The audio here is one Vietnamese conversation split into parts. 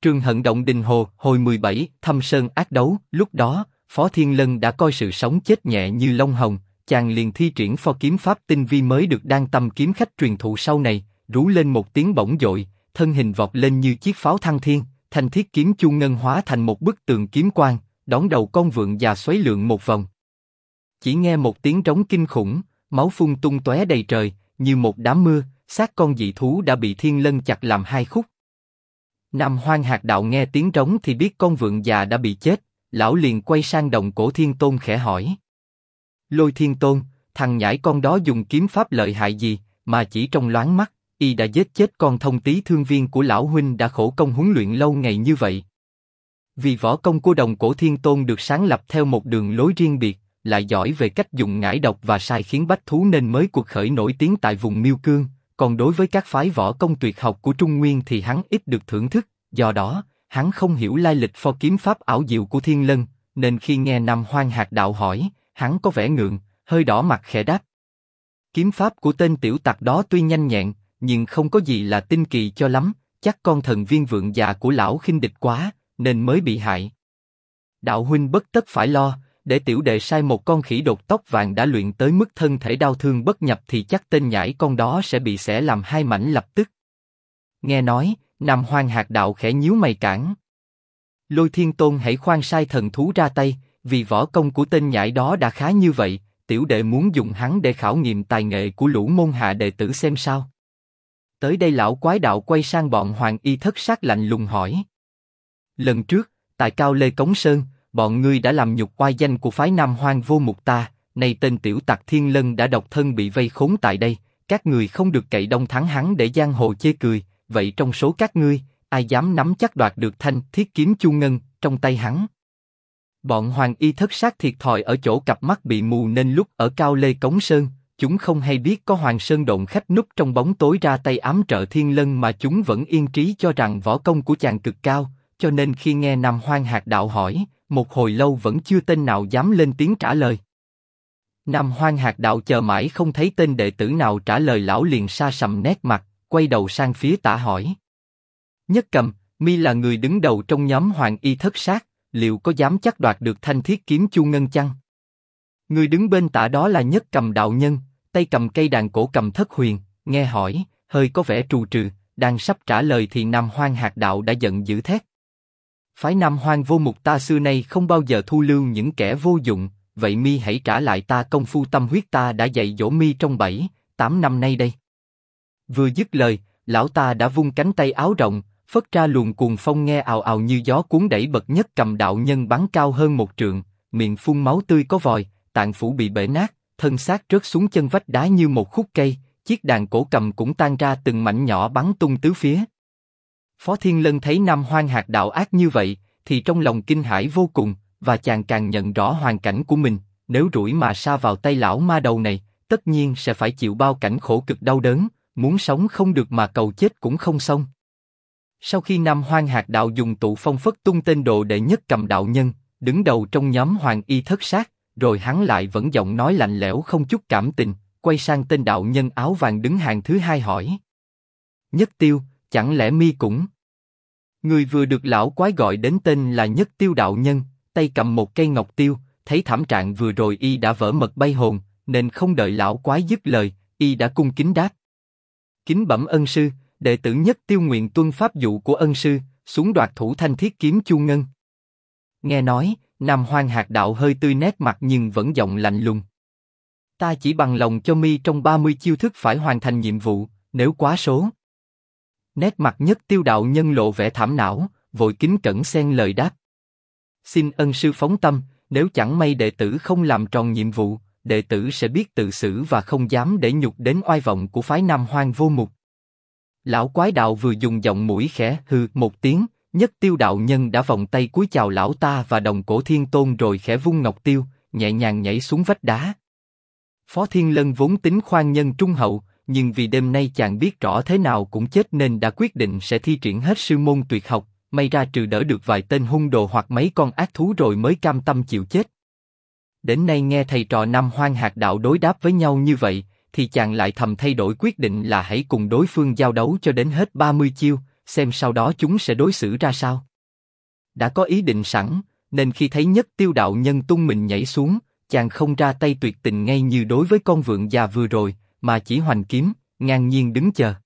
Trường Hận Động Đình Hồ, hồi 17, Thâm Sơn ác đấu. Lúc đó, Phó Thiên Lân đã coi sự sống chết nhẹ như lông hồng, chàng liền thi triển pho kiếm pháp tinh vi mới được Đan Tâm kiếm khách truyền thụ sau này, rú lên một tiếng bỗng dội, thân hình vọt lên như chiếc pháo thăng thiên, thanh thiết kiếm chu ngân hóa thành một bức tường kiếm quang, đón đầu con vượn già xoáy lượn một vòng. Chỉ nghe một tiếng trống kinh khủng, máu phun tung tóe đầy trời, như một đám mưa, xác con dị thú đã bị Thiên Lân chặt làm hai khúc. Nam Hoang Hạc Đạo nghe tiếng trống thì biết con vượn già đã bị chết, lão liền quay sang Đồng Cổ Thiên Tôn khẽ hỏi: Lôi Thiên Tôn, thằng nhãi con đó dùng kiếm pháp lợi hại gì, mà chỉ trong loáng mắt, y đã giết chết con thông tí thương viên của lão huynh đã khổ công huấn luyện lâu ngày như vậy? Vì võ công của Đồng Cổ Thiên Tôn được sáng lập theo một đường lối riêng biệt, lại giỏi về cách dùng ngải độc và sai khiến bách thú nên mới cuộc khởi nổi tiếng tại vùng Miêu Cương. Còn đối với các phái võ công tuyệt học của Trung Nguyên thì hắn ít được thưởng thức, do đó hắn không hiểu lai lịch pho kiếm pháp ảo diệu của Thiên Lân, nên khi nghe Nam Hoang Hạc Đạo hỏi, hắn có vẻ ngượng, hơi đỏ mặt khẽ đáp: Kiếm pháp của tên tiểu tặc đó tuy nhanh nhẹn, nhưng không có gì là tinh kỳ cho lắm, chắc con thần viên vượn già của lão khinh địch quá, nên mới bị hại. Đạo huynh bất tất phải lo, để tiểu đệ sai một con khỉ đột tóc vàng đã luyện tới mức thân thể đau thương bất nhập thì chắc tên nhãi con đó sẽ bị xẻ làm hai mảnh lập tức. Nghe nói, Nam Hoang Hạc Đạo khẽ nhíu mày cản: Lôi Thiên Tôn hãy khoan sai thần thú ra tay, vì võ công của tên nhãi đó đã khá như vậy, tiểu đệ muốn dùng hắn để khảo nghiệm tài nghệ của lũ môn hạ đệ tử xem sao. Tới đây lão quái đạo quay sang bọn Hoàng Y Thất Sát lạnh lùng hỏi: Lần trước, tại Cao Lê Cống Sơn, bọn ngươi đã làm nhục oai danh của phái Nam Hoang Vô Mục ta, nay tên tiểu tặc Thiên Lân đã độc thân bị vây khốn tại đây, các người không được cậy đông thắng hắn để giang hồ chê cười, vậy trong số các ngươi, ai dám nắm chắc đoạt được thanh thiết kiếm chu ngân trong tay hắn? Bọn Hoàng Y Thất Sát thiệt thòi ở chỗ cặp mắt bị mù nên lúc ở Cao Lê Cống Sơn, chúng không hay biết có Hoàng Sơn Độn khách núp trong bóng tối ra tay ám trợ Thiên Lân mà chúng vẫn yên trí cho rằng võ công của chàng cực cao, cho nên khi nghe Nam Hoang Hạc Đạo hỏi, một hồi lâu vẫn chưa tên nào dám lên tiếng trả lời. Nam Hoang Hạc Đạo chờ mãi không thấy tên đệ tử nào trả lời, lão liền sa sầm nét mặt, quay đầu sang phía Tả hỏi: Nhất Cầm, mi là người đứng đầu trong nhóm Hoàng Y Thất Sát, liệu có dám chắc đoạt được thanh thiết kiếm chu ngân chăng? Người đứng bên Tả đó là Nhất Cầm đạo nhân, tay cầm cây đàn cổ cầm thất huyền, nghe hỏi, hơi có vẻ trù trừ, đang sắp trả lời thì Nam Hoang Hạc Đạo đã giận dữ thét: Phái Nam Hoang Vô Mục ta xưa nay không bao giờ thu lưu những kẻ vô dụng, vậy mi hãy trả lại ta công phu tâm huyết ta đã dạy dỗ mi trong 7-8 năm nay đây. Vừa dứt lời, lão ta đã vung cánh tay áo rộng, phất ra luồng cuồng phong nghe ào ào như gió cuốn đẩy bật Nhất Cầm đạo nhân bắn cao hơn một trượng, miệng phun máu tươi có vòi, tạng phủ bị bể nát, thân xác rớt xuống chân vách đá như một khúc cây, chiếc đàn cổ cầm cũng tan ra từng mảnh nhỏ bắn tung tứ phía. Phó Thiên Lân thấy Nam Hoang Hạc Đạo ác như vậy, thì trong lòng kinh hãi vô cùng, và chàng càng nhận rõ hoàn cảnh của mình, nếu rủi mà sa vào tay lão ma đầu này, tất nhiên sẽ phải chịu bao cảnh khổ cực đau đớn, muốn sống không được mà cầu chết cũng không xong. Sau khi Nam Hoang Hạc Đạo dùng tụ phong phất tung tên đồ đệ Nhất Cầm đạo nhân, đứng đầu trong nhóm Hoàng Y Thất Sát, rồi hắn lại vẫn giọng nói lạnh lẽo không chút cảm tình, quay sang tên đạo nhân áo vàng đứng hàng thứ hai hỏi: Nhất Tiêu, chẳng lẽ mi cũng? Người vừa được lão quái gọi đến tên là Nhất Tiêu đạo nhân, tay cầm một cây ngọc tiêu, thấy thảm trạng vừa rồi y đã vỡ mật bay hồn, nên không đợi lão quái dứt lời, y đã cung kính đáp: Kính bẩm ân sư, đệ tử Nhất Tiêu nguyện tuân pháp dụ của ân sư, xuống đoạt thủ thanh thiết kiếm chu ngân. Nghe nói, Nam Hoang Hạc Đạo hơi tươi nét mặt nhưng vẫn giọng lạnh lùng: Ta chỉ bằng lòng cho mi trong 30 chiêu thức phải hoàn thành nhiệm vụ, nếu quá số. Nét mặt Nhất Tiêu đạo nhân lộ vẻ thảm não, vội kính cẩn xen lời đáp: Xin ân sư phóng tâm, nếu chẳng may đệ tử không làm tròn nhiệm vụ, đệ tử sẽ biết tự xử và không dám để nhục đến oai vọng của phái Nam Hoang Vô Mục. Lão quái đạo vừa dùng giọng mũi khẽ hừ một tiếng, Nhất Tiêu đạo nhân đã vòng tay cúi chào lão ta và Đồng Cổ Thiên Tôn rồi khẽ vung ngọc tiêu, nhẹ nhàng nhảy xuống vách đá. Phó Thiên Lân vốn tính khoan nhân trung hậu, nhưng vì đêm nay chàng biết rõ thế nào cũng chết nên đã quyết định sẽ thi triển hết sư môn tuyệt học, may ra trừ đỡ được vài tên hung đồ hoặc mấy con ác thú rồi mới cam tâm chịu chết. Đến nay nghe thầy trò Nam Hoang Hạc Đạo đối đáp với nhau như vậy, thì chàng lại thầm thay đổi quyết định là hãy cùng đối phương giao đấu cho đến hết 30 chiêu, xem sau đó chúng sẽ đối xử ra sao. Đã có ý định sẵn, nên khi thấy Nhất Tiêu đạo nhân tung mình nhảy xuống, chàng không ra tay tuyệt tình ngay như đối với con vượn già vừa rồi, mà chỉ hoành kiếm, ngang nhiên đứng chờ.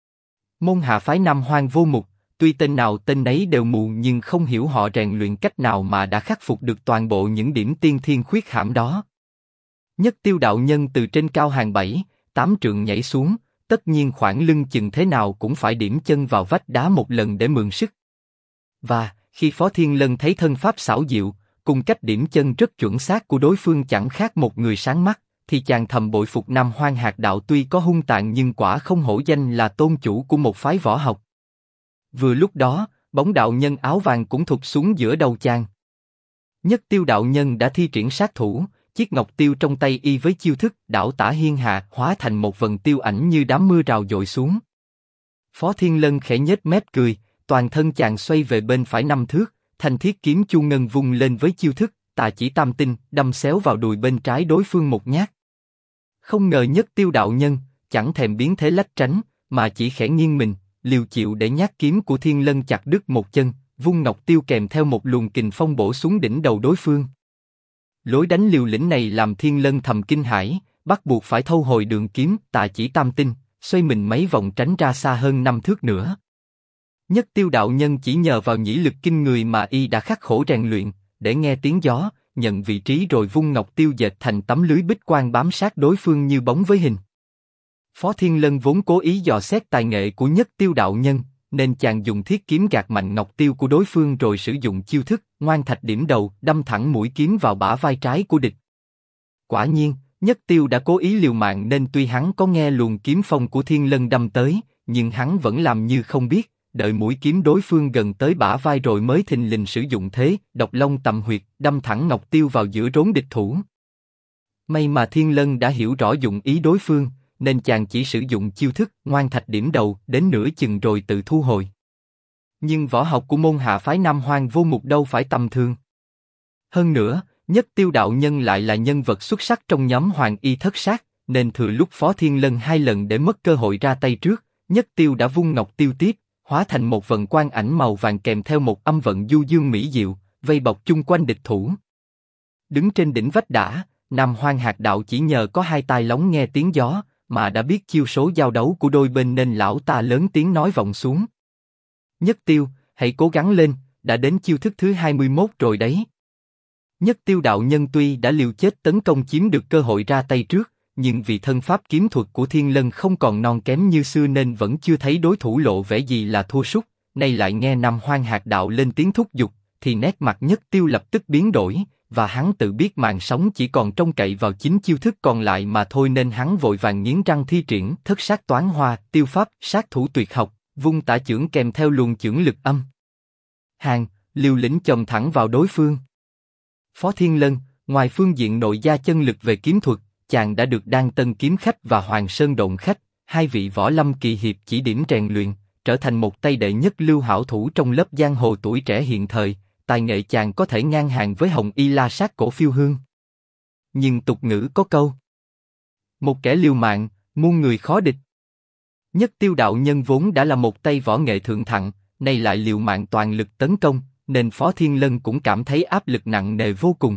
Môn hạ phái Nam Hoang Vô Mục, tuy tên nào tên nấy đều mù nhưng không hiểu họ rèn luyện cách nào mà đã khắc phục được toàn bộ những điểm tiên thiên khuyết hãm đó. Nhất Tiêu đạo nhân từ trên cao hàng 7-8 trượng nhảy xuống, tất nhiên khoảng lưng chừng thế nào cũng phải điểm chân vào vách đá một lần để mượn sức. Và khi Phó Thiên Lân thấy thân pháp xảo diệu, cùng cách điểm chân rất chuẩn xác của đối phương chẳng khác một người sáng mắt, thì chàng thầm bội phục Nam Hoang Hạt Đạo tuy có hung tàn nhưng quả không hổ danh là tôn chủ của một phái võ học. Vừa lúc đó, bóng đạo nhân áo vàng cũng thụt xuống giữa đầu chàng. Nhất Tiêu đạo nhân đã thi triển sát thủ, chiếc ngọc tiêu trong tay y với chiêu thức đảo tả hiên hạ hóa thành một vần tiêu ảnh như đám mưa rào dội xuống. Phó Thiên Lân khẽ nhếch mép cười, toàn thân chàng xoay về bên phải 5 thước, thanh thiết kiếm chu ngân vung lên với chiêu thức tà chỉ tam tinh, đâm xéo vào đùi bên trái đối phương một nhát. Không ngờ Nhất Tiêu đạo nhân chẳng thèm biến thế lách tránh, mà chỉ khẽ nghiêng mình, liều chịu để nhát kiếm của Thiên Lân chặt đứt một chân, vung ngọc tiêu kèm theo một luồng kình phong bổ xuống đỉnh đầu đối phương. Lối đánh liều lĩnh này làm Thiên Lân thầm kinh hãi, bắt buộc phải thâu hồi đường kiếm tà chỉ tam tinh, xoay mình mấy vòng tránh ra xa hơn 5 thước nữa. Nhất Tiêu đạo nhân chỉ nhờ vào nhĩ lực kinh người mà y đã khắc khổ rèn luyện, để nghe tiếng gió, nhận vị trí rồi vung ngọc tiêu dệt thành tấm lưới bích quang bám sát đối phương như bóng với hình. Phó Thiên Lân vốn cố ý dò xét tài nghệ của Nhất Tiêu đạo nhân, nên chàng dùng thiết kiếm gạt mạnh ngọc tiêu của đối phương rồi sử dụng chiêu thức ngoan thạch điểm đầu đâm thẳng mũi kiếm vào bả vai trái của địch. Quả nhiên, Nhất Tiêu đã cố ý liều mạng nên tuy hắn có nghe luồng kiếm phong của Thiên Lân đâm tới, nhưng hắn vẫn làm như không biết, đợi mũi kiếm đối phương gần tới bả vai rồi mới thình lình sử dụng thế độc long tầm huyệt đâm thẳng ngọc tiêu vào giữa rốn địch thủ. May mà Thiên Lân đã hiểu rõ dụng ý đối phương, nên chàng chỉ sử dụng chiêu thức ngoan thạch điểm đầu đến nửa chừng rồi tự thu hồi. Nhưng võ học của môn hạ phái Nam Hoang Vô Mục đâu phải tầm thường. Hơn nữa, Nhất Tiêu đạo nhân lại là nhân vật xuất sắc trong nhóm Hoàng Y Thất Sát, nên thừa lúc Phó Thiên Lân 2 lần để mất cơ hội ra tay trước, Nhất Tiêu đã vung ngọc tiêu tiếp, hóa thành một vần quang ảnh màu vàng kèm theo một âm vận du dương mỹ diệu, vây bọc chung quanh địch thủ. Đứng trên đỉnh vách đá, Nam Hoang Hạt Đạo chỉ nhờ có 2 tai lóng nghe tiếng gió, mà đã biết chiêu số giao đấu của đôi bên nên lão ta lớn tiếng nói vọng xuống. Nhất Tiêu, hãy cố gắng lên, đã đến chiêu thức thứ 21 rồi đấy. Nhất Tiêu đạo nhân tuy đã liều chết tấn công chiếm được cơ hội ra tay trước, nhưng vì thân pháp kiếm thuật của Thiên Lân không còn non kém như xưa nên vẫn chưa thấy đối thủ lộ vẻ gì là thua sút. Nay lại nghe Nam Hoang Hạt Đạo lên tiếng thúc giục, thì nét mặt Nhất Tiêu lập tức biến đổi, và hắn tự biết mạng sống chỉ còn trông cậy vào chính chiêu thức còn lại mà thôi nên hắn vội vàng nghiến răng thi triển Thất Sát Toán Hoa, tiêu pháp sát thủ tuyệt học, vung tả chưởng kèm theo luồng chưởng lực âm hàng, liều lĩnh chồng thẳng vào đối phương. Phó Thiên Lân, ngoài phương diện nội gia chân lực về kiếm thuật, chàng đã được Đan Tân Kiếm Khách và Hoàng Sơn Độn Khách, 2 vị võ lâm kỳ hiệp chỉ điểm rèn luyện, trở thành một tay đệ nhất lưu hảo thủ trong lớp giang hồ tuổi trẻ hiện thời. Tài nghệ chàng có thể ngang hàng với Hồng Y La Sát Cổ Phiêu Hương. Nhưng tục ngữ có câu: một kẻ liều mạng, muôn người khó địch. Nhất Tiêu đạo nhân vốn đã là một tay võ nghệ thượng thặng, nay lại liều mạng toàn lực tấn công, nên Phó Thiên Lân cũng cảm thấy áp lực nặng nề vô cùng.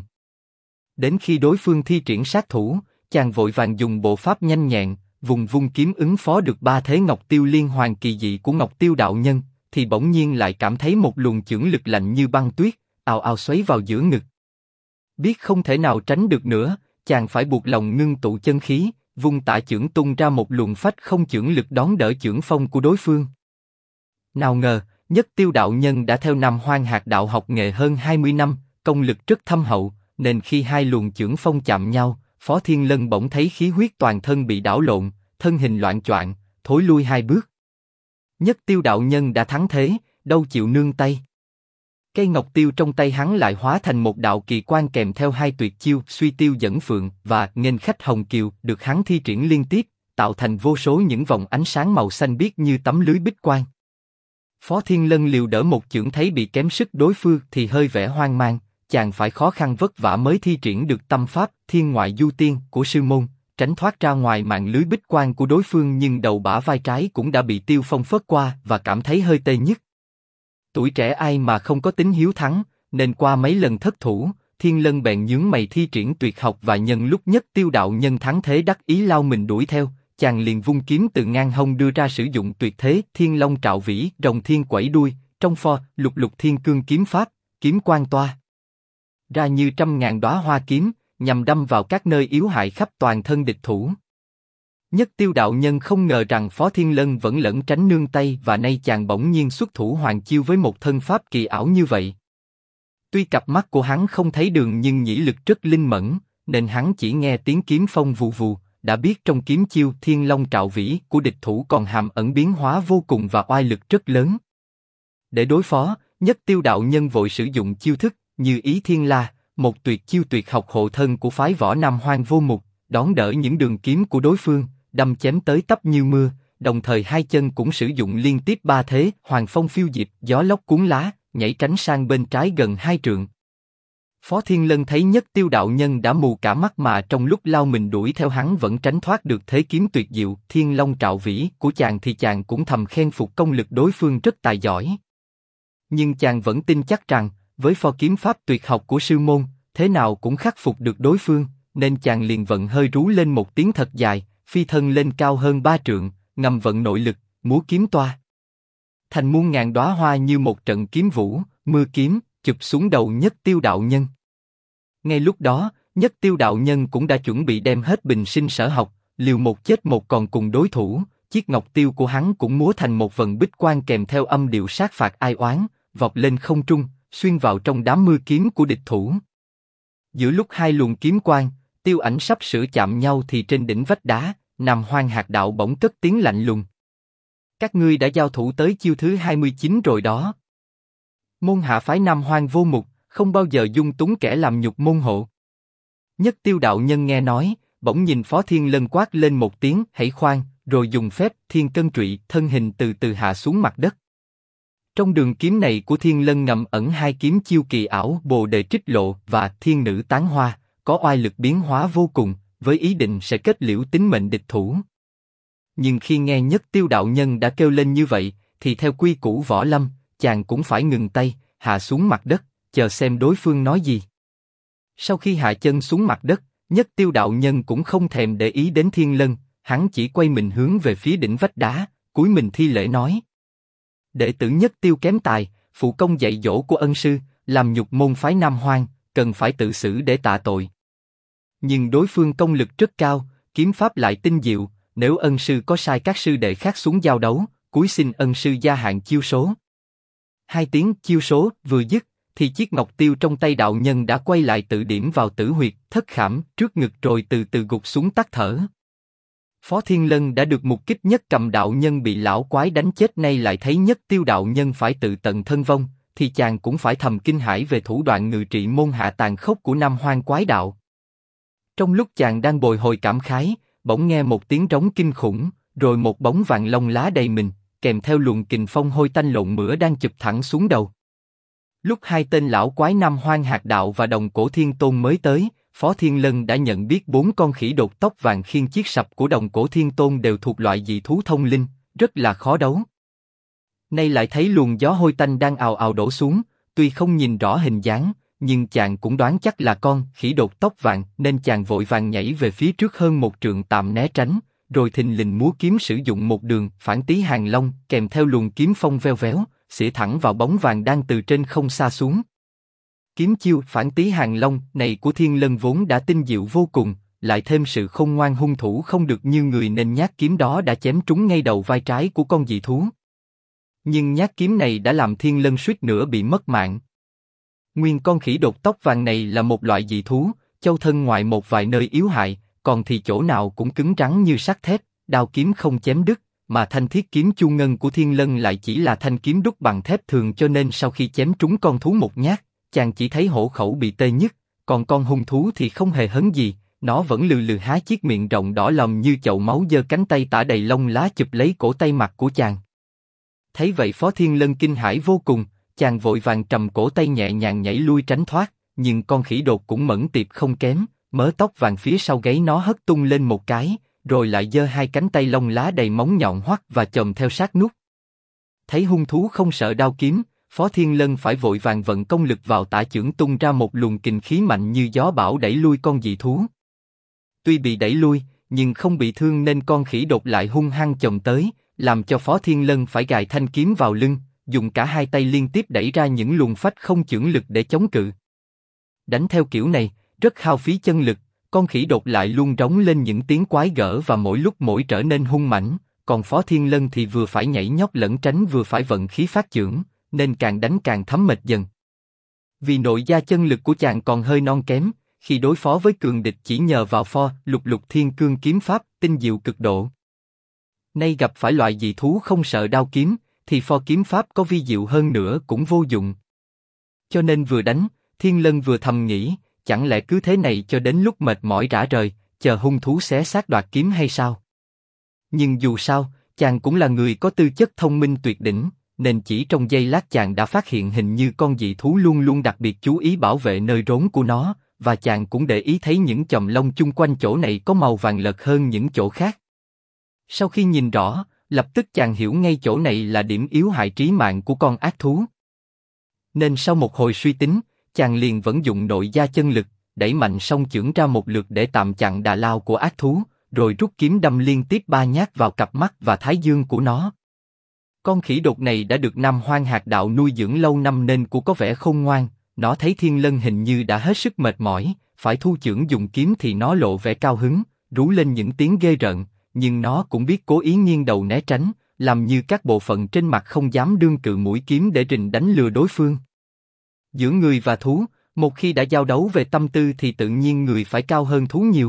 Đến khi đối phương thi triển sát thủ, chàng vội vàng dùng bộ pháp nhanh nhẹn, vùng vung kiếm ứng phó được 3 thế ngọc tiêu liên hoàn kỳ dị của Ngọc Tiêu đạo nhân, thì bỗng nhiên lại cảm thấy một luồng chưởng lực lạnh như băng tuyết, ào ào xoáy vào giữa ngực. Biết không thể nào tránh được nữa, chàng phải buộc lòng ngưng tụ chân khí, vung tả chưởng tung ra một luồng phách không chưởng lực đón đỡ chưởng phong của đối phương. Nào ngờ, Nhất Tiêu đạo nhân đã theo Nam Hoang Hạt Đạo học nghệ hơn 20 năm, công lực rất thâm hậu, nên khi 2 luồng chưởng phong chạm nhau, Phó Thiên Lân bỗng thấy khí huyết toàn thân bị đảo lộn, thân hình loạng choạng, thối lui 2 bước. Nhất Tiêu đạo nhân đã thắng thế, đâu chịu nương tay. Cây ngọc tiêu trong tay hắn lại hóa thành một đạo kỳ quan kèm theo 2 tuyệt chiêu Suy Tiêu Dẫn Phượng và Nghênh Khách Hồng Kiều được hắn thi triển liên tiếp, tạo thành vô số những vòng ánh sáng màu xanh biếc như tấm lưới bích quang. Phó Thiên Lân liều đỡ một chưởng thấy bị kém sức đối phương thì hơi vẻ hoang mang, chàng phải khó khăn vất vả mới thi triển được tâm pháp Thiên Ngoại Du Tiên của sư môn, tránh thoát ra ngoài mạng lưới bích quang của đối phương, nhưng đầu bả vai trái cũng đã bị Tiêu Phong phớt qua và cảm thấy hơi tê nhức. Tuổi trẻ ai mà không có tính hiếu thắng, nên qua mấy lần thất thủ, Thiên Lân bèn nhướng mày thi triển tuyệt học và nhân lúc Nhất Tiêu đạo nhân thắng thế đắc ý lao mình đuổi theo, chàng liền vung kiếm từ ngang hông đưa ra sử dụng tuyệt thế Thiên Long Trạo Vĩ, rồng thiên quẩy đuôi, trong pho lục lục thiên cương kiếm pháp, kiếm quang toa ra như trăm ngàn đóa hoa kiếm, nhằm đâm vào các nơi yếu hại khắp toàn thân địch thủ. Nhất Tiêu đạo nhân không ngờ rằng Phó Thiên Lân vẫn lẩn tránh nương tay, và nay chàng bỗng nhiên xuất thủ hoàng chiêu với một thân pháp kỳ ảo như vậy. Tuy cặp mắt của hắn không thấy đường nhưng nhĩ lực rất linh mẫn, nên hắn chỉ nghe tiếng kiếm phong vù vù, đã biết trong kiếm chiêu Thiên Long Trạo Vĩ của địch thủ còn hàm ẩn biến hóa vô cùng và oai lực rất lớn. Để đối phó, Nhất Tiêu đạo nhân vội sử dụng chiêu thức Như Ý Thiên La, một tuyệt chiêu tuyệt học hộ thân của phái võ Nam Hoang Vô Mục, đón đỡ những đường kiếm của đối phương, đâm chém tới tấp như mưa, đồng thời hai chân cũng sử dụng liên tiếp ba thế Hoàng Phong Phiêu Diệp, gió lốc cuốn lá, nhảy tránh sang bên trái gần 2 trượng. Phó Thiên Lân thấy Nhất Tiêu đạo nhân đã mù cả mắt mà trong lúc lao mình đuổi theo hắn vẫn tránh thoát được thế kiếm tuyệt diệu Thiên Long Trạo Vĩ của chàng thì chàng cũng thầm khen phục công lực đối phương rất tài giỏi. Nhưng chàng vẫn tin chắc rằng, với pho kiếm pháp tuyệt học của sư môn, thế nào cũng khắc phục được đối phương, nên chàng liền vận hơi rú lên một tiếng thật dài, phi thân lên cao hơn 3 trượng, ngầm vận nội lực, múa kiếm toa thành muôn ngàn đóa hoa như một trận kiếm vũ, mưa kiếm, chụp xuống đầu Nhất Tiêu đạo nhân. Ngay lúc đó, Nhất Tiêu đạo nhân cũng đã chuẩn bị đem hết bình sinh sở học, liều một chết một còn cùng đối thủ, chiếc ngọc tiêu của hắn cũng múa thành một vần bích quang kèm theo âm điệu sát phạt ai oán, vọt lên không trung, xuyên vào trong đám mưa kiếm của địch thủ. Giữa lúc hai luồng kiếm quang, tiêu ảnh sắp sửa chạm nhau thì trên đỉnh vách đá, Nam Hoang Hạt đạo bỗng cất tiếng lạnh lùng. Các ngươi đã giao thủ tới chiêu thứ 29 rồi đó. Môn hạ phái Nam Hoang Vô Mục, không bao giờ dung túng kẻ làm nhục môn hộ. Nhất Tiêu đạo nhân nghe nói, bỗng nhìn Phó Thiên Lân quát lên một tiếng hãy khoan, rồi dùng phép Thiên Cân Trụy, thân hình từ từ hạ xuống mặt đất. Trong đường kiếm này của Thiên Lân ngầm ẩn hai kiếm chiêu kỳ ảo Bồ Đề Trích Lộ và Thiên Nữ Tán Hoa, có oai lực biến hóa vô cùng, với ý định sẽ kết liễu tính mệnh địch thủ. Nhưng khi nghe Nhất Tiêu đạo nhân đã kêu lên như vậy, thì theo quy củ võ lâm, chàng cũng phải ngừng tay, hạ xuống mặt đất, chờ xem đối phương nói gì. Sau khi hạ chân xuống mặt đất, Nhất Tiêu đạo nhân cũng không thèm để ý đến Thiên Lân, hắn chỉ quay mình hướng về phía đỉnh vách đá, cúi mình thi lễ nói: đệ tử Nhất Tiêu kém tài, phụ công dạy dỗ của ân sư, làm nhục môn phái Nam Hoang, cần phải tự xử để tạ tội. Nhưng đối phương công lực rất cao, kiếm pháp lại tinh diệu, nếu ân sư có sai các sư đệ khác xuống giao đấu, cúi xin ân sư gia hạn chiêu số. Hai tiếng chiêu số vừa dứt, thì chiếc ngọc tiêu trong tay đạo nhân đã quay lại tự điểm vào tử huyệt, thất khảm, trước ngực rồi từ từ gục xuống tắt thở. Phó Thiên Lân đã được mục kích Nhất Cầm đạo nhân bị lão quái đánh chết, nay lại thấy Nhất Tiêu đạo nhân phải tự tận thân vong, thì chàng cũng phải thầm kinh hãi về thủ đoạn ngự trị môn hạ tàn khốc của Nam Hoang quái đạo. Trong lúc chàng đang bồi hồi cảm khái, bỗng nghe một tiếng trống kinh khủng, rồi một bóng vàng lông lá đầy mình, kèm theo luồng kình phong hôi tanh lộn mửa đang chụp thẳng xuống đầu. Lúc hai tên lão quái Nam Hoang Hạt đạo và Đồng Cổ Thiên Tôn mới tới, Phó Thiên Lân đã nhận biết 4 con khỉ đột tóc vàng khiên chiếc sập của Đồng Cổ Thiên Tôn đều thuộc loại dị thú thông linh, rất là khó đấu. Nay lại thấy luồng gió hôi tanh đang ào ào đổ xuống, tuy không nhìn rõ hình dáng, nhưng chàng cũng đoán chắc là con khỉ đột tóc vàng, nên chàng vội vàng nhảy về phía trước hơn 1 trượng tạm né tránh, rồi thình lình múa kiếm sử dụng một đường phản tí hàng long kèm theo luồng kiếm phong veo véo, xỉa thẳng vào bóng vàng đang từ trên không xa xuống. Kiếm chiêu phản tí hàng long này của Thiên Lân vốn đã tinh diệu vô cùng, lại thêm sự khôn ngoan hung thủ không được như người nên nhát kiếm đó đã chém trúng ngay đầu vai trái của con dị thú. Nhưng nhát kiếm này đã làm Thiên Lân suýt nữa bị mất mạng. Nguyên con khỉ đột tóc vàng này là một loại dị thú, châu thân ngoại một vài nơi yếu hại, còn thì chỗ nào cũng cứng rắn như sắt thép, đao kiếm không chém đứt, mà thanh thiết kiếm chu ngân của Thiên Lân lại chỉ là thanh kiếm đúc bằng thép thường, cho nên sau khi chém trúng con thú một nhát, chàng chỉ thấy hổ khẩu bị tê nhức, còn con hung thú thì không hề hấn gì, nó vẫn lừ lừ há chiếc miệng rộng đỏ lòm như chậu máu, giơ cánh tay tả đầy lông lá chụp lấy cổ tay mặt của chàng. Thấy vậy Phó Thiên Lân kinh hãi vô cùng, chàng vội vàng trầm cổ tay nhẹ nhàng nhảy lui tránh thoát, nhưng con khỉ đột cũng mẫn tiệp không kém, mớ tóc vàng phía sau gáy nó hất tung lên một cái, rồi lại giơ hai cánh tay lông lá đầy móng nhọn hoắt và chồm theo sát nút. Thấy hung thú không sợ đao kiếm, Phó Thiên Lân phải vội vàng vận công lực vào tả chưởng tung ra một luồng kình khí mạnh như gió bão đẩy lui con dị thú. Tuy bị đẩy lui, nhưng không bị thương nên con khỉ đột lại hung hăng chồm tới, làm cho Phó Thiên Lân phải gài thanh kiếm vào lưng, dùng cả hai tay liên tiếp đẩy ra những luồng phách không chưởng lực để chống cự. Đánh theo kiểu này, rất hao phí chân lực, con khỉ đột lại luôn rống lên những tiếng quái gở và mỗi lúc mỗi trở nên hung mãnh, còn Phó Thiên Lân thì vừa phải nhảy nhót lẫn tránh vừa phải vận khí phát chưởng, nên càng đánh càng thấm mệt dần. Vì nội gia chân lực của chàng còn hơi non kém, khi đối phó với cường địch chỉ nhờ vào lục thiên cương kiếm pháp tinh diệu cực độ. Nay gặp phải loại dị thú không sợ đao kiếm, thì kiếm pháp có vi diệu hơn nữa cũng vô dụng. Cho nên vừa đánh, Thiên Lân vừa thầm nghĩ, chẳng lẽ cứ thế này cho đến lúc mệt mỏi rã rời, chờ hung thú xé xác đoạt kiếm hay sao? Nhưng dù sao, chàng cũng là người có tư chất thông minh tuyệt đỉnh, nên chỉ trong giây lát chàng đã phát hiện hình như con dị thú luôn luôn đặc biệt chú ý bảo vệ nơi rốn của nó, và chàng cũng để ý thấy những chòm lông chung quanh chỗ này có màu vàng lợt hơn những chỗ khác. Sau khi nhìn rõ, lập tức chàng hiểu ngay chỗ này là điểm yếu hại trí mạng của con ác thú. Nên sau một hồi suy tính, chàng liền vẫn dùng nội gia chân lực, đẩy mạnh song chưởng ra một lượt để tạm chặn đà lao của ác thú, rồi rút kiếm đâm liên tiếp 3 nhát vào cặp mắt và thái dương của nó. Con khỉ đột này đã được Nam Hoang Hạt Đạo nuôi dưỡng lâu năm nên cũng có vẻ khôn ngoan, nó thấy Thiên Lân hình như đã hết sức mệt mỏi, phải thu chưởng dùng kiếm thì nó lộ vẻ cao hứng, rú lên những tiếng ghê rợn, nhưng nó cũng biết cố ý nghiêng đầu né tránh, làm như các bộ phận trên mặt không dám đương cự mũi kiếm để rình đánh lừa đối phương. Giữa người và thú, một khi đã giao đấu về tâm tư thì tự nhiên người phải cao hơn thú nhiều.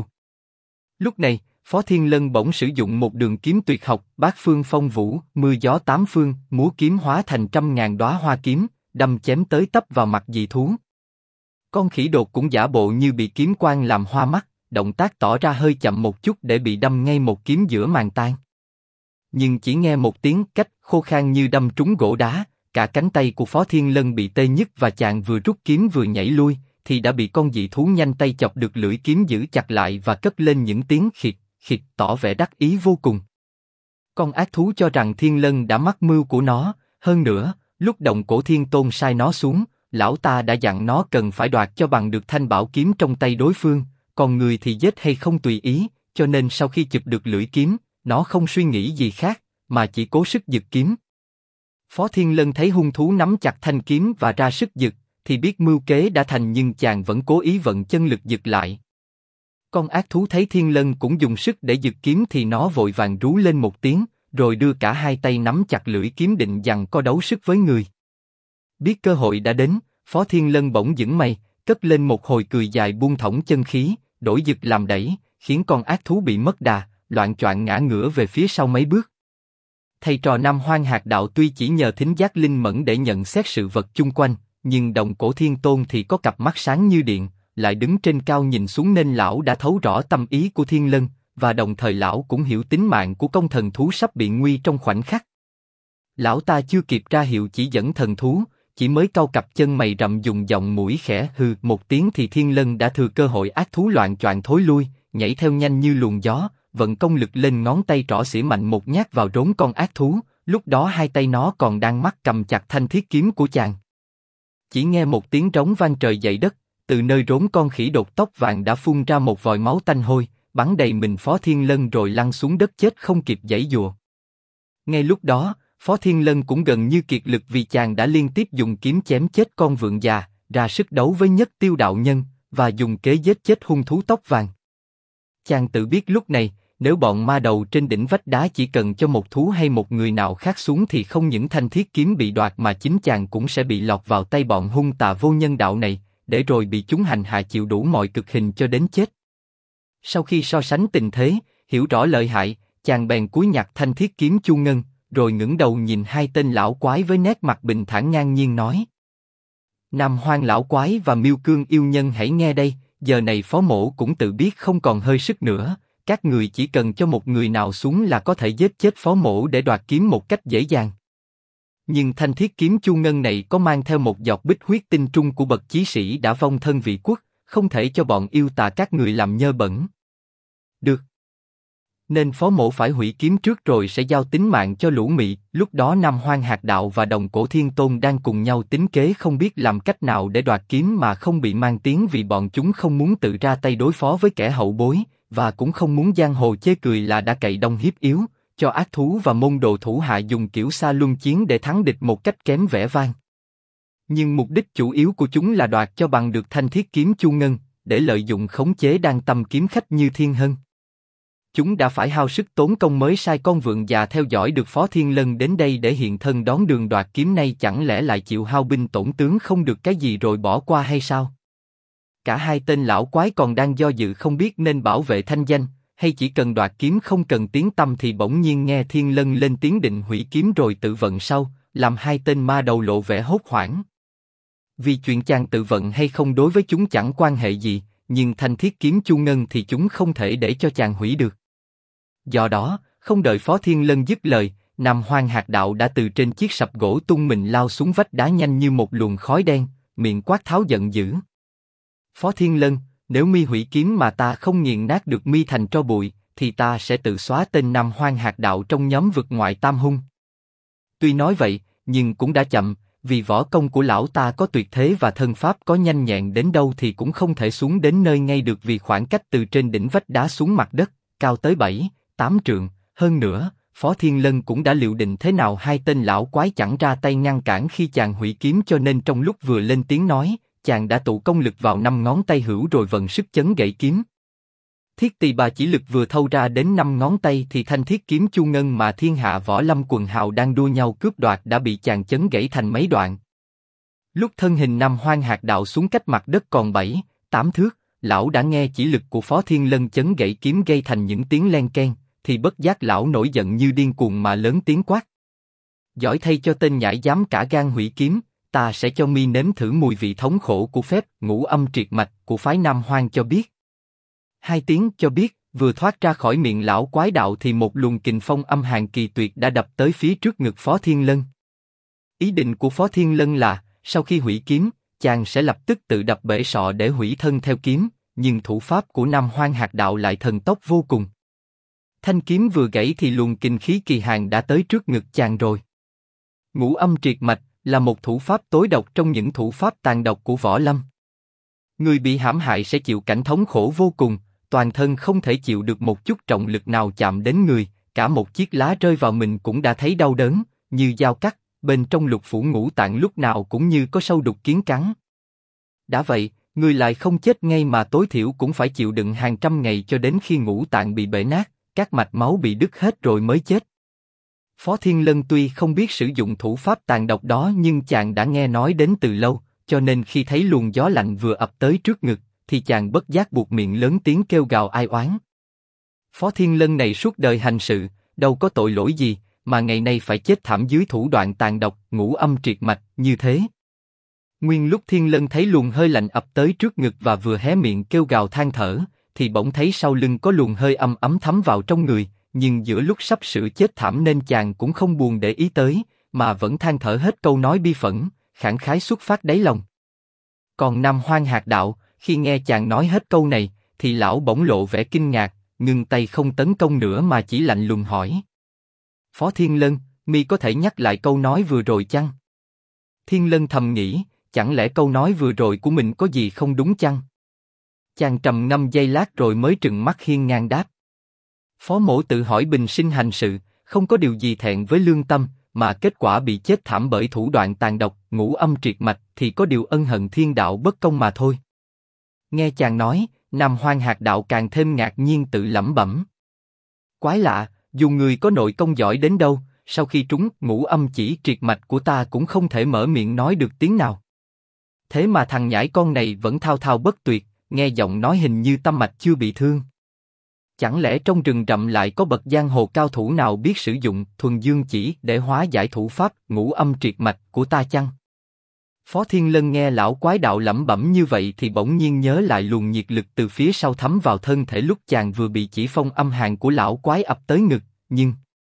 Lúc này, Phó Thiên Lân bỗng sử dụng một đường kiếm tuyệt học, bát phương phong vũ, mưa gió tám phương, múa kiếm hóa thành trăm ngàn đóa hoa kiếm, đâm chém tới tấp vào mặt dị thú. Con khỉ đột cũng giả bộ như bị kiếm quang làm hoa mắt, động tác tỏ ra hơi chậm một chút để bị đâm ngay một kiếm giữa màng tan. Nhưng chỉ nghe một tiếng cách khô khan như đâm trúng gỗ đá, cả cánh tay của Phó Thiên Lân bị tê nhức và chàng vừa rút kiếm vừa nhảy lui, thì đã bị con dị thú nhanh tay chọc được lưỡi kiếm giữ chặt lại và cất lên những tiếng khịt, khịt tỏ vẻ đắc ý vô cùng. Con ác thú cho rằng Thiên Lân đã mắc mưu của nó, hơn nữa, lúc Động Cổ Thiên Tôn sai nó xuống, lão ta đã dặn nó cần phải đoạt cho bằng được thanh bảo kiếm trong tay đối phương, còn người thì giết hay không tùy ý, cho nên sau khi chụp được lưỡi kiếm, nó không suy nghĩ gì khác, mà chỉ cố sức giật kiếm. Phó Thiên Lân thấy hung thú nắm chặt thanh kiếm và ra sức giật, thì biết mưu kế đã thành nhưng chàng vẫn cố ý vận chân lực giật lại. Con ác thú thấy Thiên Lân cũng dùng sức để giật kiếm thì nó vội vàng rú lên một tiếng, rồi đưa cả hai tay nắm chặt lưỡi kiếm định giằng co đấu sức với người. Biết cơ hội đã đến, Phó Thiên Lân bỗng giửng mày, cất lên một hồi cười dài buông thõng chân khí, đổi giật làm đẩy, khiến con ác thú bị mất đà, loạng choạng ngã ngửa về phía sau mấy bước. Thầy trò Nam Hoang Hạt Đạo tuy chỉ nhờ thính giác linh mẫn để nhận xét sự vật chung quanh, nhưng Động Cổ Thiên Tôn thì có cặp mắt sáng như điện, lại đứng trên cao nhìn xuống nên lão đã thấu rõ tâm ý của Thiên Lân, và đồng thời lão cũng hiểu tính mạng của công thần thú sắp bị nguy trong khoảnh khắc. Lão ta chưa kịp ra hiệu chỉ dẫn thần thú, chỉ mới cau cặp chân mày rậm dùng giọng mũi khẽ hừ một tiếng thì Thiên Lân đã thừa cơ hội ác thú loạng choạng thối lui, nhảy theo nhanh như luồng gió, vận công lực lên ngón tay trỏ xỉa mạnh một nhát vào rốn con ác thú, lúc đó hai tay nó còn đang mắc cầm chặt thanh thiết kiếm của chàng. Chỉ nghe một tiếng trống vang trời dậy đất, từ nơi rốn con khỉ đột tóc vàng đã phun ra một vòi máu tanh hôi, bắn đầy mình Phó Thiên Lân rồi lăn xuống đất chết không kịp giãy giụa. Ngay lúc đó, Phó Thiên Lân cũng gần như kiệt lực vì chàng đã liên tiếp dùng kiếm chém chết con vượn già, ra sức đấu với Nhất Tiêu đạo nhân, và dùng kế giết chết hung thú tóc vàng. Chàng tự biết lúc này, nếu bọn ma đầu trên đỉnh vách đá chỉ cần cho một thú hay một người nào khác xuống thì không những thanh thiết kiếm bị đoạt mà chính chàng cũng sẽ bị lọt vào tay bọn hung tà vô nhân đạo này, để rồi bị chúng hành hạ chịu đủ mọi cực hình cho đến chết. Sau khi so sánh tình thế, hiểu rõ lợi hại, chàng bèn cúi nhặt thanh thiết kiếm Chu Ngân, rồi ngẩng đầu nhìn hai tên lão quái với nét mặt bình thản ngang nhiên nói: Nam Hoang lão quái và Miêu Cương yêu nhân hãy nghe đây, giờ này Phó mỗ cũng tự biết không còn hơi sức nữa, các người chỉ cần cho một người nào xuống là có thể giết chết Phó mỗ để đoạt kiếm một cách dễ dàng. Nhưng thanh thiết kiếm Chu Ngân này có mang theo một giọt bích huyết tinh trung của bậc chí sĩ đã vong thân vị quốc, không thể cho bọn yêu tà các người làm nhơ bẩn. Được. Nên phó mỗ phải hủy kiếm trước rồi sẽ giao tính mạng cho lũ mị. Lúc đó Nam Hoang Hạt Đạo và Đồng Cổ Thiên Tôn đang cùng nhau tính kế không biết làm cách nào để đoạt kiếm mà không bị mang tiếng, vì bọn chúng không muốn tự ra tay đối phó với kẻ hậu bối, và cũng không muốn giang hồ chê cười là đã cậy đông hiếp yếu, cho ác thú và môn đồ thủ hạ dùng kiểu xa luân chiến để thắng địch một cách kém vẻ vang. Nhưng mục đích chủ yếu của chúng là đoạt cho bằng được thanh thiết kiếm Chu Ngân, để lợi dụng khống chế Đan Tâm kiếm khách Như Thiên Hân. Chúng đã phải hao sức tốn công mới sai con vượn già theo dõi được Phó Thiên Lân đến đây để hiện thân đón đường đoạt kiếm, này chẳng lẽ lại chịu hao binh tổn tướng không được cái gì rồi bỏ qua hay sao? Cả hai tên lão quái còn đang do dự không biết nên bảo vệ thanh danh, hay chỉ cần đoạt kiếm không cần tiếng tăm, thì bỗng nhiên nghe Thiên Lân lên tiếng định hủy kiếm rồi tự vận sau, làm hai tên ma đầu lộ vẻ hốt hoảng. Vì chuyện chàng tự vận hay không đối với chúng chẳng quan hệ gì, nhưng thanh thiết kiếm Chu Ngân thì chúng không thể để cho chàng hủy được. Do đó, không đợi Phó Thiên Lân dứt lời, Nam Hoang Hạt Đạo đã từ trên chiếc sập gỗ tung mình lao xuống vách đá nhanh như một luồng khói đen, miệng quát tháo giận dữ. Phó Thiên Lân, nếu mi hủy kiếm mà ta không nghiền nát được mi thành tro bụi, thì ta sẽ tự xóa tên Nam Hoang Hạt Đạo trong nhóm vực ngoại tam hung. Tuy nói vậy, nhưng cũng đã chậm, vì võ công của lão ta có tuyệt thế và thân pháp có nhanh nhẹn đến đâu thì cũng không thể xuống đến nơi ngay được, vì khoảng cách từ trên đỉnh vách đá xuống mặt đất, cao tới 7-8 trượng, hơn nữa, Phó Thiên Lân cũng đã liệu định thế nào hai tên lão quái chẳng ra tay ngăn cản khi chàng hủy kiếm, cho nên trong lúc vừa lên tiếng nói, chàng đã tụ công lực vào 5 ngón tay hữu rồi vận sức chấn gãy kiếm. Thiết Tỳ Bà chỉ lực vừa thâu ra đến 5 ngón tay thì thanh thiết kiếm Chu Ngân mà thiên hạ võ lâm quần hào đang đua nhau cướp đoạt đã bị chàng chấn gãy thành mấy đoạn. Lúc thân hình Nam Hoang Hạt Đạo xuống cách mặt đất còn 7-8 thước, lão đã nghe chỉ lực của Phó Thiên Lân chấn gãy kiếm gây thành những tiếng len keng, thì bất giác lão nổi giận như điên cuồng mà lớn tiếng quát. Giỏi thay cho tên nhãi dám cả gan hủy kiếm, ta sẽ cho mi nếm thử mùi vị thống khổ của phép ngũ âm triệt mạch của phái Nam Hoang cho biết. Hai tiếng cho biết vừa thoát ra khỏi miệng lão quái đạo thì một luồng kình phong âm hàn kỳ tuyệt đã đập tới phía trước ngực Phó Thiên Lân. Ý định của Phó Thiên Lân là, sau khi hủy kiếm, chàng sẽ lập tức tự đập bể sọ để hủy thân theo kiếm, nhưng thủ pháp của Nam Hoang Hạt Đạo lại thần tốc vô cùng. Thanh kiếm vừa gãy thì luồng kình khí kỳ hàn đã tới trước ngực chàng rồi. Ngũ âm triệt mạch là một thủ pháp tối độc trong những thủ pháp tàn độc của võ lâm. Người bị hãm hại sẽ chịu cảnh thống khổ vô cùng, toàn thân không thể chịu được một chút trọng lực nào chạm đến người, cả một chiếc lá rơi vào mình cũng đã thấy đau đớn, như dao cắt, bên trong lục phủ ngũ tạng lúc nào cũng như có sâu đục kiến cắn. Đã vậy, người lại không chết ngay mà tối thiểu cũng phải chịu đựng hàng trăm ngày cho đến khi ngũ tạng bị bể nát, các mạch máu bị đứt hết rồi mới chết. Phó Thiên Lân tuy không biết sử dụng thủ pháp tàn độc đó nhưng chàng đã nghe nói đến từ lâu, cho nên khi thấy luồng gió lạnh vừa ập tới trước ngực, thì chàng bất giác buột miệng lớn tiếng kêu gào ai oán. Phó Thiên Lân này suốt đời hành sự, đâu có tội lỗi gì, mà ngày nay phải chết thảm dưới thủ đoạn tàn độc, ngũ âm triệt mạch như thế. Nguyên lúc Thiên Lân thấy luồng hơi lạnh ập tới trước ngực và vừa hé miệng kêu gào than thở, thì bỗng thấy sau lưng có luồng hơi âm ấm thấm vào trong người, nhưng giữa lúc sắp sửa chết thảm nên chàng cũng không buồn để ý tới, mà vẫn than thở hết câu nói bi phẫn, khẳng khái xuất phát đáy lòng. Còn Nam Hoang Hạt Đạo, khi nghe chàng nói hết câu này, thì lão bỗng lộ vẻ kinh ngạc, ngừng tay không tấn công nữa mà chỉ lạnh lùng hỏi. Phó Thiên Lân, mi có thể nhắc lại câu nói vừa rồi chăng? Thiên Lân thầm nghĩ, chẳng lẽ câu nói vừa rồi của mình có gì không đúng chăng? Chàng trầm ngâm giây lát rồi mới trừng mắt hiên ngang đáp. Phó mỗ tự hỏi bình sinh hành sự, không có điều gì thẹn với lương tâm, mà kết quả bị chết thảm bởi thủ đoạn tàn độc, ngũ âm triệt mạch thì có điều ân hận thiên đạo bất công mà thôi. Nghe chàng nói, Nam Hoang Hạt Đạo càng thêm ngạc nhiên tự lẩm bẩm. Quái lạ, dù người có nội công giỏi đến đâu, sau khi trúng ngũ âm chỉ triệt mạch của ta cũng không thể mở miệng nói được tiếng nào. Thế mà thằng nhãi con này vẫn thao thao bất tuyệt, nghe giọng nói hình như tâm mạch chưa bị thương. Chẳng lẽ trong rừng rậm lại có bậc giang hồ cao thủ nào biết sử dụng thuần dương chỉ để hóa giải thủ pháp ngũ âm triệt mạch của ta chăng? Phó Thiên Lân nghe lão quái đạo lẩm bẩm như vậy thì bỗng nhiên nhớ lại luồng nhiệt lực từ phía sau thấm vào thân thể lúc chàng vừa bị chỉ phong âm hàn của lão quái ập tới ngực, nhưng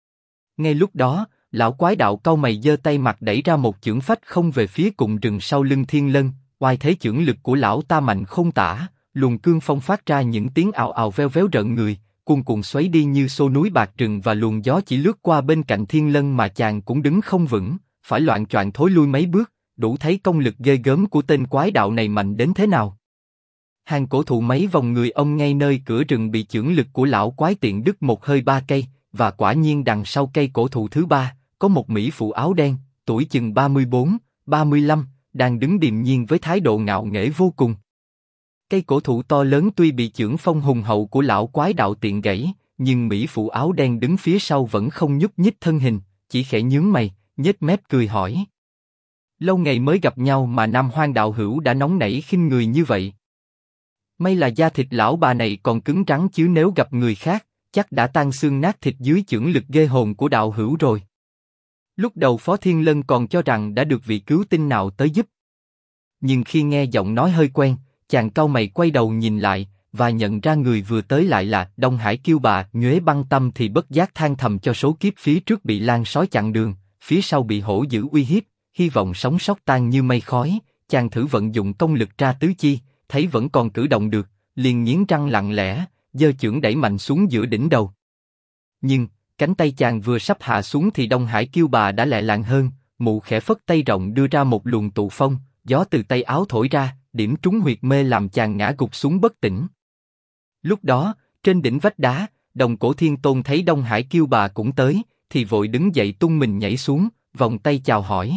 ngay lúc đó, lão quái đạo cau mày giơ tay mặt đẩy ra một chưởng phách không về phía cụm rừng sau lưng Thiên Lân, oai thế chưởng lực của lão ta mạnh không tả, luồng cương phong phát ra những tiếng ào ào veo véo rợn người, cuồn cuộn xoáy đi như xô núi bạc trừng và luồng gió chỉ lướt qua bên cạnh Thiên Lân mà chàng cũng đứng không vững, phải loạng choạng thối lui mấy bước, đủ thấy công lực ghê gớm của tên quái đạo này mạnh đến thế nào. Hàng cổ thụ mấy vòng người ông ngay nơi cửa rừng bị chưởng lực của lão quái tiện đứt một hơi 3 cây, và quả nhiên đằng sau cây cổ thụ thứ 3, có một mỹ phụ áo đen, tuổi chừng 34, 35, đang đứng điềm nhiên với thái độ ngạo nghễ vô cùng. Cây cổ thụ to lớn tuy bị chưởng phong hùng hậu của lão quái đạo tiện gãy, nhưng mỹ phụ áo đen đứng phía sau vẫn không nhúc nhích thân hình, chỉ khẽ nhướng mày, nhếch mép cười hỏi: lâu ngày mới gặp nhau mà Nam Hoang đạo hữu đã nóng nảy khinh người như vậy. May là da thịt lão bà này còn cứng rắn chứ nếu gặp người khác, chắc đã tan xương nát thịt dưới chưởng lực ghê hồn của đạo hữu rồi. Lúc đầu Phó Thiên Lân còn cho rằng đã được vị cứu tinh nào tới giúp. Nhưng khi nghe giọng nói hơi quen, chàng cau mày quay đầu nhìn lại, và nhận ra người vừa tới lại là Đông Hải Kiêu Bà. Nhuế Băng Tâm thì bất giác than thầm cho số kiếp phía trước bị lan sói chặn đường, phía sau bị hổ dữ uy hiếp, hy vọng sống sót tan như mây khói. Chàng thử vận dụng công lực tra tứ chi, thấy vẫn còn cử động được, liền nghiến răng lặng lẽ, giơ chưởng đẩy mạnh xuống giữa đỉnh đầu. Nhưng cánh tay chàng vừa sắp hạ xuống thì Đông Hải Kiêu Bà đã lẹ làng hơn, mụ khẽ phất tay rộng đưa ra một luồng tụ phong, gió từ tay áo thổi ra, điểm trúng huyệt mê làm chàng ngã gục xuống bất tỉnh. Lúc đó, trên đỉnh vách đá, Đồng Cổ Thiên Tôn thấy Đông Hải Kiêu Bà cũng tới, thì vội đứng dậy tung mình nhảy xuống, vòng tay chào hỏi.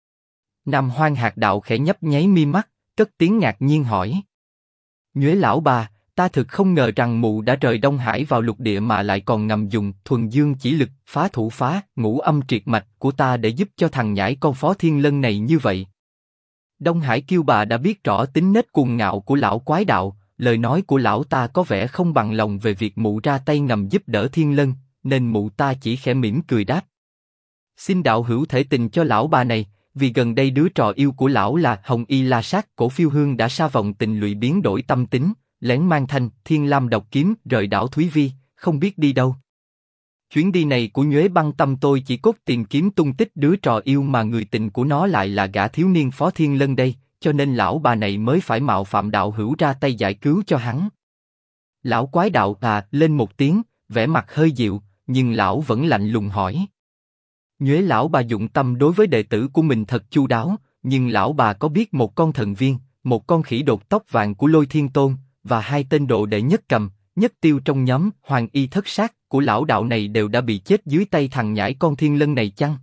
Nam Hoang Hạt Đạo khẽ nhấp nháy mi mắt, cất tiếng ngạc nhiên hỏi: Nhuế lão bà, ta thực không ngờ rằng mụ đã rời Đông Hải vào lục địa mà lại còn ngầm dùng thuần dương chỉ lực phá thủ phá ngũ âm triệt mạch của ta để giúp cho thằng nhãi con Phó Thiên Lân này như vậy. Đông Hải Kiêu Bà đã biết rõ tính nết cuồng ngạo của lão quái đạo, lời nói của lão ta có vẻ không bằng lòng về việc mụ ra tay ngầm giúp đỡ Thiên Lân, nên mụ ta chỉ khẽ mỉm cười đáp: xin đạo hữu thể tình cho lão bà này, vì gần đây đứa trò yêu của lão là Hồng Y La Sát Cổ Phiêu Hương đã sa vòng tình lụy biến đổi tâm tính, lén mang thanh Thiên Lam độc kiếm rời đảo Thúy Vi, không biết đi đâu. Chuyến đi này của Nhuế Băng Tâm tôi chỉ cốt tìm kiếm tung tích đứa trò yêu mà người tình của nó lại là gã thiếu niên Phó Thiên Lân đây, cho nên lão bà này mới phải mạo phạm đạo hữu ra tay giải cứu cho hắn. Lão quái đạo lên một tiếng, vẻ mặt hơi dịu, nhưng lão vẫn lạnh lùng hỏi: Nhuế lão bà dụng tâm đối với đệ tử của mình thật chu đáo, nhưng lão bà có biết một con thần viên, một con khỉ đột tóc vàng của Lôi Thiên Tôn và 2 tên độ đệ nhất cầm, nhất tiêu trong nhóm Hoàng Y Thất Sát của lão đạo này đều đã bị chết dưới tay thằng nhãi con Thiên Lân này chăng?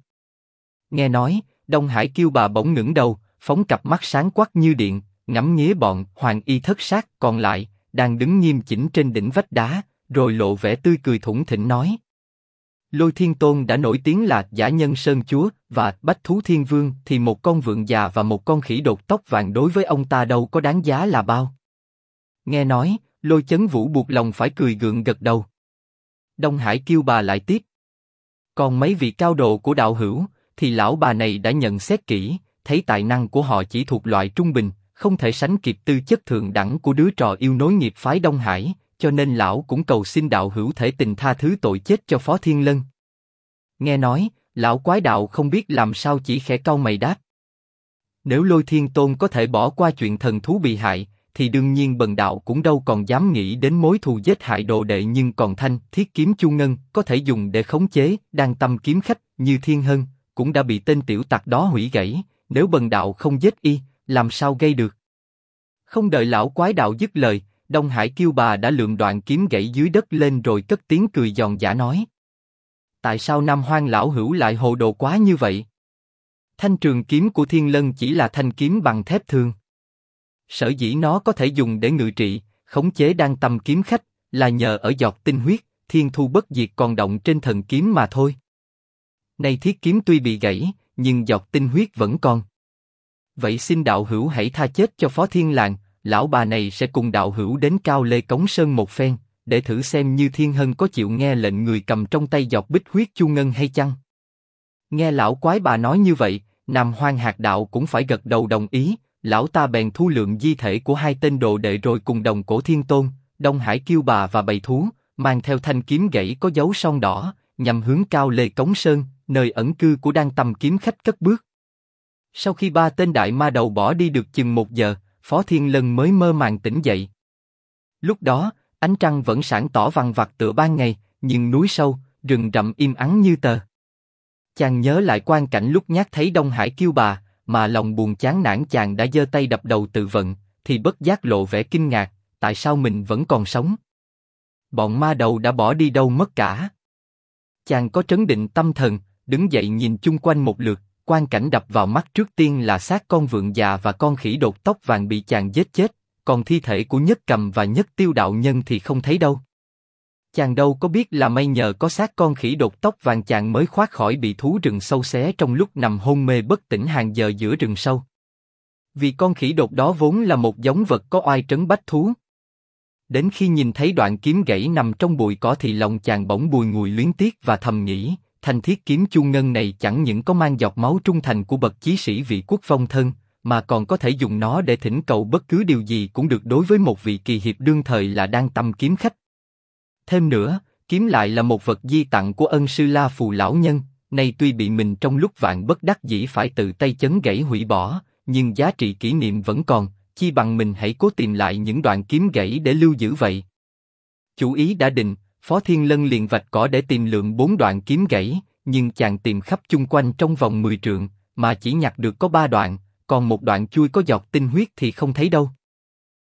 Nghe nói, Đông Hải Kiêu Bà bỗng ngẩng đầu, phóng cặp mắt sáng quắc như điện, ngắm nghía bọn Hoàng Y Thất Sát còn lại đang đứng nghiêm chỉnh trên đỉnh vách đá, rồi lộ vẻ tươi cười thủng thỉnh nói: Lôi Thiên Tôn đã nổi tiếng là Dã Nhân Sơn Chúa và Bách Thú Thiên Vương, thì một con vượn già và một con khỉ đột tóc vàng đối với ông ta đâu có đáng giá là bao. Nghe nói, Lôi Chấn Vũ buộc lòng phải cười gượng gật đầu. Đông Hải Kiêu Bà lại tiếp: còn mấy vị cao độ của đạo hữu, thì lão bà này đã nhận xét kỹ, thấy tài năng của họ chỉ thuộc loại trung bình, không thể sánh kịp tư chất thượng đẳng của đứa trò yêu nối nghiệp phái Đông Hải, cho nên lão cũng cầu xin đạo hữu thể tình tha thứ tội chết cho Phó Thiên Lân. Nghe nói, lão quái đạo không biết làm sao chỉ khẽ cau mày đáp: nếu Lôi Thiên Tôn có thể bỏ qua chuyện thần thú bị hại, thì đương nhiên bần đạo cũng đâu còn dám nghĩ đến mối thù giết hại đồ đệ, nhưng còn thanh thiết kiếm Chu Ngân có thể dùng để khống chế đan tâm kiếm khách như Thiên Hân, cũng đã bị tên tiểu tặc đó hủy gãy, nếu bần đạo không giết y, làm sao gây được. Không đợi lão quái đạo dứt lời, Đông Hải Kiêu Bà đã lượm đoạn kiếm gãy dưới đất lên rồi cất tiếng cười giòn giã nói: tại sao Nam Hoang lão hữu lại hồ đồ quá như vậy? Thanh trường kiếm của Thiên Lân chỉ là thanh kiếm bằng thép thường. Sở dĩ nó có thể dùng để ngự trị, khống chế đan tâm kiếm khách, là nhờ ở giọt tinh huyết Thiên Thu Bất Diệt còn động trên thần kiếm mà thôi. Nay thiết kiếm tuy bị gãy, nhưng giọt tinh huyết vẫn còn. Vậy xin đạo hữu hãy tha chết cho Phó Thiên Làng, lão bà này sẽ cùng đạo hữu đến Cao Lê Cống Sơn một phen, để thử xem như Thiên Hân có chịu nghe lệnh người cầm trong tay giọt bích huyết Chu Ngân hay chăng. Nghe lão quái bà nói như vậy, Nam Hoang Hạt Đạo cũng phải gật đầu đồng ý. Lão ta bèn thu lượm di thể của 2 tên đồ đệ rồi cùng Đồng Cổ Thiên Tôn, Đông Hải Kiêu Bà và bầy thú, mang theo thanh kiếm gãy có dấu son đỏ, nhằm hướng Cao Lê Cống Sơn, nơi ẩn cư của đan tâm kiếm khách cất bước. Sau khi ba tên đại ma đầu bỏ đi được chừng 1 giờ, Phó Thiên Lân mới mơ màng tỉnh dậy. Lúc đó, ánh trăng vẫn sáng tỏ vằng vặc tựa ban ngày, nhưng núi sâu, rừng rậm im ắng như tờ. Chàng nhớ lại quang cảnh lúc nhát thấy Đông Hải Kiêu Bà, mà lòng buồn chán nản chàng đã giơ tay đập đầu tự vận, thì bất giác lộ vẻ kinh ngạc, tại sao mình vẫn còn sống? Bọn ma đầu đã bỏ đi đâu mất cả? Chàng có trấn định tâm thần, đứng dậy nhìn chung quanh một lượt, quang cảnh đập vào mắt trước tiên là xác con vượn già và con khỉ đột tóc vàng bị chàng giết chết, còn thi thể của Nhất Cầm và Nhất Tiêu đạo nhân thì không thấy đâu. Chàng đâu có biết là may nhờ có xác con khỉ đột tóc vàng chàng mới thoát khỏi bị thú rừng sâu xé trong lúc nằm hôn mê bất tỉnh hàng giờ giữa rừng sâu. Vì con khỉ đột đó vốn là một giống vật có oai trấn bách thú. Đến khi nhìn thấy đoạn kiếm gãy nằm trong bụi cỏ thì lòng chàng bỗng bùi ngùi luyến tiếc và thầm nghĩ, thanh thiết kiếm chu ngân này chẳng những có mang giọt máu trung thành của bậc chí sĩ vị quốc vong thân, mà còn có thể dùng nó để thỉnh cầu bất cứ điều gì cũng được đối với một vị kỳ hiệp đương thời là Đan Tâm kiếm khách. Thêm nữa, kiếm lại là một vật di tặng của ân sư La Phù lão nhân, nay tuy bị mình trong lúc vạn bất đắc dĩ phải tự tay chấn gãy hủy bỏ, nhưng giá trị kỷ niệm vẫn còn, chi bằng mình hãy cố tìm lại những đoạn kiếm gãy để lưu giữ vậy. Chủ ý đã định, Phó Thiên Lân liền vạch cỏ để tìm lượm 4 đoạn kiếm gãy, nhưng chàng tìm khắp chung quanh trong vòng 10 trượng, mà chỉ nhặt được có 3 đoạn, còn một đoạn chui có giọt tinh huyết thì không thấy đâu.